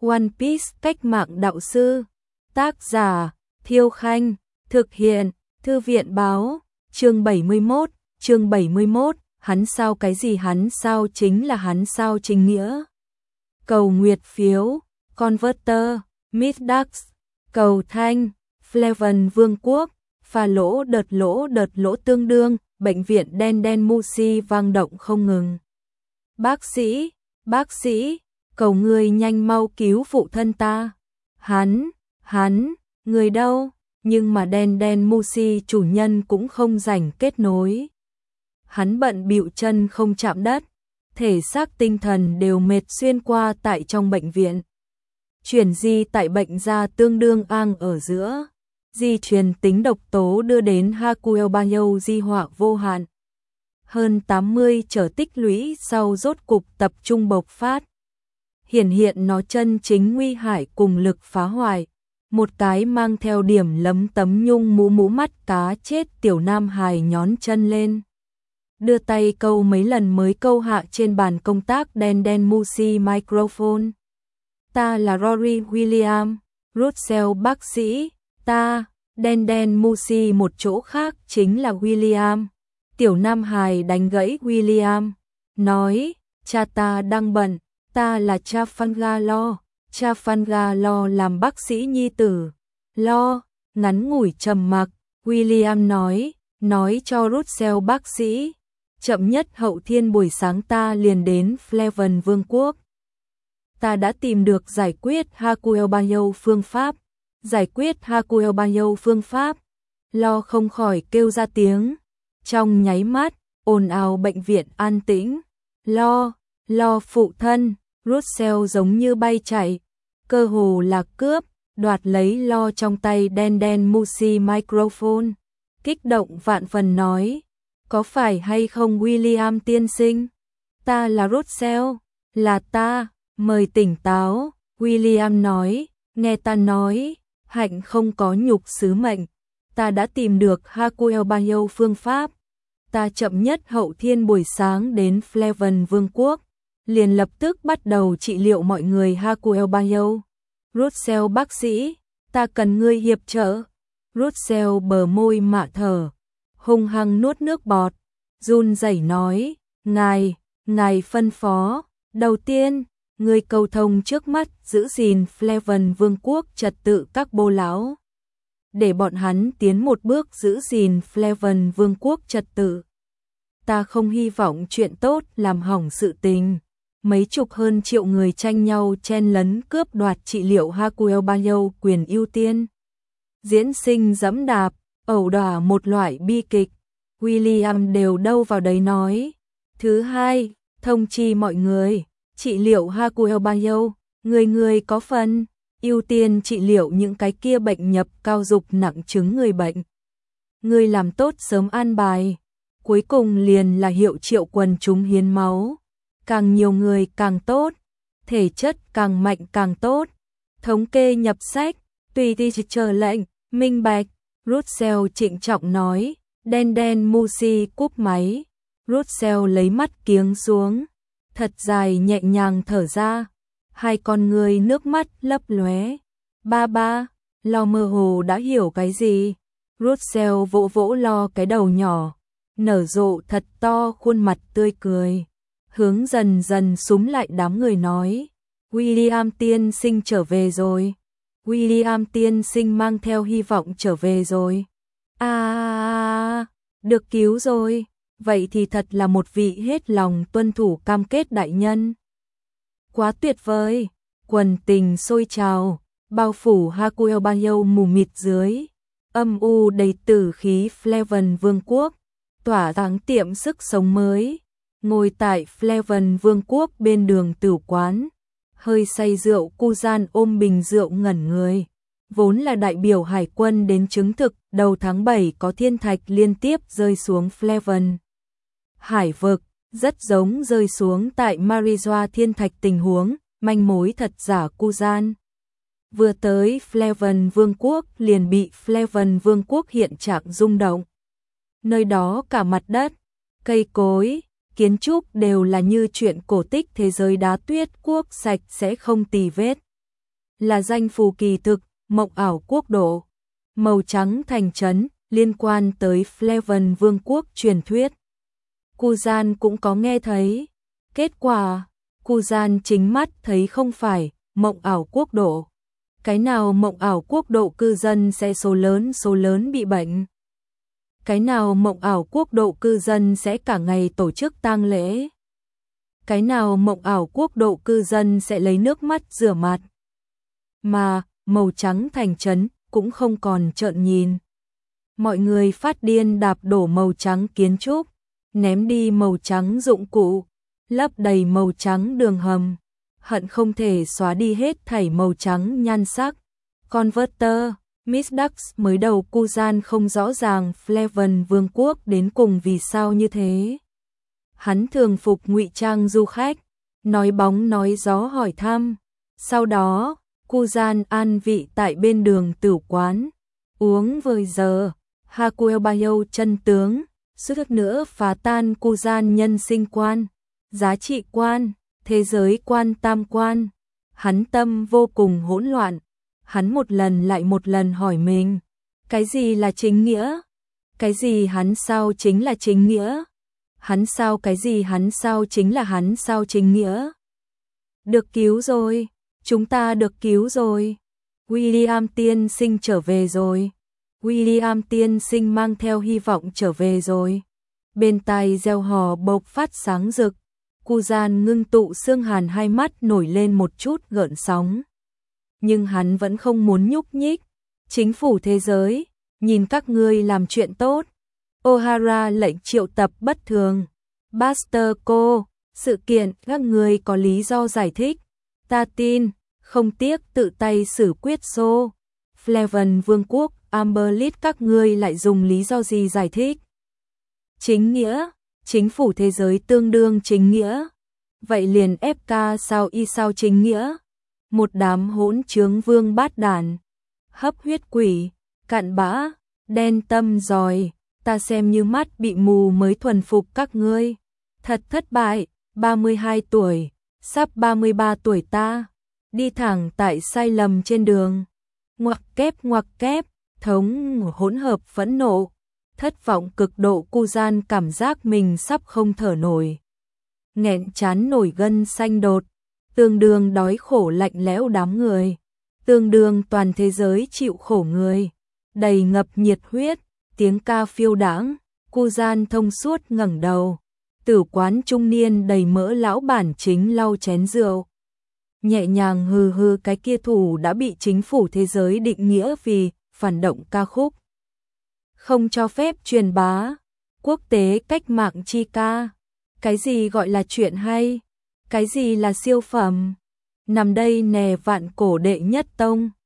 One Piece cách mạng đạo sư. Tác giả Thiêu Khanh. Thực hiện Thư viện Báo. Chương 71. Chương 71. Hắn sao cái gì hắn sao chính là hắn sao chính nghĩa. Cầu nguyệt phiếu. Converter. Midax. Cầu thanh. Flaven Vương quốc. Pha lỗ đợt lỗ tương đương. Bệnh viện đen Musi vang động không ngừng. Bác sĩ, cầu người nhanh mau cứu phụ thân ta. Hắn, người đâu? Nhưng mà đen Musi chủ nhân cũng không rảnh kết nối. Hắn bận bịu chân không chạm đất, thể xác tinh thần đều mệt xuyên qua tại trong bệnh viện. Chuyển di tại bệnh da tương đương ang ở giữa. Di truyền tính độc tố đưa đến Hakuel Banyo di họa vô hạn. Hơn 80 trở tích lũy sau rốt cục tập trung bộc phát. Hiện nó chân chính nguy hại cùng lực phá hoại. Một cái mang theo điểm lấm tấm nhung mũ mắt cá chết tiểu nam hài nhón chân lên. Đưa tay câu mấy lần mới câu hạ trên bàn công tác đen Musi microphone. Ta là Rory William, Russell bác sĩ, ta, đen Musi một chỗ khác chính là William. Tiểu nam hài đánh gãy William, nói, cha ta đang bận, ta là Trafalgar Law làm bác sĩ nhi tử. Lo, ngắn ngủi trầm mặc, William nói cho Russell bác sĩ, chậm nhất hậu thiên buổi sáng ta liền đến Flaven Vương quốc. Ta đã tìm được giải quyết Hakuel Banyo phương pháp. Lo không khỏi kêu ra tiếng. Trong nháy mắt, ồn ào bệnh viện an tĩnh. Lo phụ thân, Russell giống như bay chạy, cơ hồ là cướp, đoạt lấy Lo trong tay đen Musi microphone. Kích động vạn phần nói, có phải hay không William tiên sinh? Ta là Russell, là ta, mời tỉnh táo. William nói, nghe ta nói, hạnh không có nhục sứ mệnh. Ta đã tìm được Hakuel Banyo phương pháp. Ta chậm nhất hậu thiên buổi sáng đến Flaven Vương quốc, liền lập tức bắt đầu trị liệu mọi người Hakuel Banyo. Russell bác sĩ, ta cần ngươi hiệp trợ. Russell bờ môi mạ thở, hung hăng nuốt nước bọt, run rẩy nói, ngài phân phó, đầu tiên, ngươi cầu thông trước mắt giữ gìn Flaven Vương quốc trật tự các bô lão. Để bọn hắn tiến một bước giữ gìn Flaven Vương quốc trật tự. Ta không hy vọng chuyện tốt làm hỏng sự tình. Mấy chục hơn triệu người tranh nhau chen lấn cướp đoạt trị liệu Hakuel Banyo quyền ưu tiên. Diễn sinh giẫm đạp, ẩu đả một loại bi kịch. William đều đâu vào đấy nói. Thứ hai, thông chi mọi người, trị liệu Hakuel Banyo, người có phần. Ưu tiên trị liệu những cái kia bệnh nhập cao dục nặng chứng người bệnh. Người làm tốt sớm an bài. Cuối cùng liền là hiệu triệu quần chúng hiến máu. Càng nhiều người càng tốt. Thể chất càng mạnh càng tốt. Thống kê nhập sách. Tùy đi chờ lệnh. Minh bạch. Russell trịnh trọng nói. Đen Musi cúp máy. Russell lấy mắt kiếng xuống. Thật dài nhẹ nhàng thở ra. Hai con người nước mắt lấp lóe. Ba, Lo mơ hồ đã hiểu cái gì. Russell vỗ Lo cái đầu nhỏ, nở rộ thật to khuôn mặt tươi cười. Hướng dần súm lại đám người nói, William tiên sinh trở về rồi. William tiên sinh mang theo hy vọng trở về rồi. Được cứu rồi. Vậy thì thật là một vị hết lòng tuân thủ cam kết đại nhân. Quá tuyệt vời, quần tình sôi trào, bao phủ Hakuel Banyo mù mịt dưới, âm u đầy tử khí Flaven Vương quốc, tỏa sáng tiệm sức sống mới. Ngồi tại Flaven Vương quốc bên đường tửu quán, hơi say rượu Kuzan ôm bình rượu ngẩn người, vốn là đại biểu hải quân đến chứng thực đầu tháng 7 có thiên thạch liên tiếp rơi xuống Flaven hải vực. Rất giống rơi xuống tại Marijoa thiên thạch tình huống, manh mối thật giả Kuzan. Vừa tới Flaven Vương quốc liền bị Flaven Vương quốc hiện trạng rung động. Nơi đó cả mặt đất, cây cối, kiến trúc đều là như chuyện cổ tích thế giới đá tuyết quốc sạch sẽ không tì vết. là danh phù kỳ thực, mộng ảo quốc độ. Màu trắng thành trấn, liên quan tới Flavan vương quốc truyền thuyết. Kuzan cũng có nghe thấy. Kết quả, Kuzan chính mắt thấy không phải mộng ảo quốc độ. Cái nào mộng ảo quốc độ cư dân sẽ số lớn bị bệnh. Cái nào mộng ảo quốc độ cư dân sẽ cả ngày tổ chức tang lễ. Cái nào mộng ảo quốc độ cư dân sẽ lấy nước mắt rửa mặt. Mà, màu trắng thành trấn cũng không còn trợn nhìn. Mọi người phát điên đạp đổ màu trắng kiến trúc, ném đi màu trắng dụng cụ, lấp đầy màu trắng đường hầm, hận không thể xóa đi hết thảy màu trắng nhan sắc. Converter, Miss Dux mới đầu Kuzan không rõ ràng Flavan vương quốc đến cùng vì sao như thế. Hắn thường phục ngụy trang du khách, nói bóng nói gió hỏi thăm. Sau đó, Kuzan an vị tại bên đường tửu quán, uống vời giờ, Hakuelbayo chân tướng, sức nữa phá tan Kuzan nhân sinh quan, giá trị quan, thế giới quan tam quan. Hắn tâm vô cùng hỗn loạn, hắn một lần lại một lần hỏi mình, cái gì là chính nghĩa? Cái gì hắn sao chính là chính nghĩa? Hắn sao cái gì hắn sao chính là hắn sao chính nghĩa? Được cứu rồi, chúng ta được cứu rồi. William tiên sinh trở về rồi. William tiên sinh mang theo hy vọng trở về rồi. Bên tai reo hò bộc phát sáng rực. Kuzan ngưng tụ xương hàn, hai mắt nổi lên một chút gợn sóng. Nhưng hắn vẫn không muốn nhúc nhích. Chính phủ thế giới, nhìn các ngươi làm chuyện tốt. O'Hara lệnh triệu tập bất thường. Buster cô, sự kiện các ngươi có lý do giải thích. Ta tin, không tiếc tự tay xử quyết xô. Flavan vương quốc, Amberlit các ngươi lại dùng lý do gì giải thích? Chính nghĩa, chính phủ thế giới tương đương chính nghĩa. Vậy liền FK sao y sao chính nghĩa? Một đám hỗn trướng vương bát đàn, hấp huyết quỷ, cặn bã, đen tâm giỏi, ta xem như mắt bị mù mới thuần phục các ngươi. Thật thất bại, 32 tuổi, sắp 33 tuổi ta, đi thẳng tại sai lầm trên đường. Ngoặc kép, thống hỗn hợp phẫn nộ, thất vọng cực độ. Kuzan cảm giác mình sắp không thở nổi. Nghẹn chán nổi gân xanh đột, tương đương đói khổ lạnh lẽo đám người, tương đương toàn thế giới chịu khổ người, đầy ngập nhiệt huyết, tiếng ca phiêu đãng. Kuzan thông suốt ngẩng đầu, tử quán trung niên đầy mỡ lão bản chính lau chén rượu. Nhẹ nhàng hừ hừ, cái kia thủ đã bị chính phủ thế giới định nghĩa vì phản động ca khúc. Không cho phép truyền bá, quốc tế cách mạng chi ca. Cái gì gọi là chuyện hay? Cái gì là siêu phẩm? Nằm đây nè vạn cổ đệ nhất tông.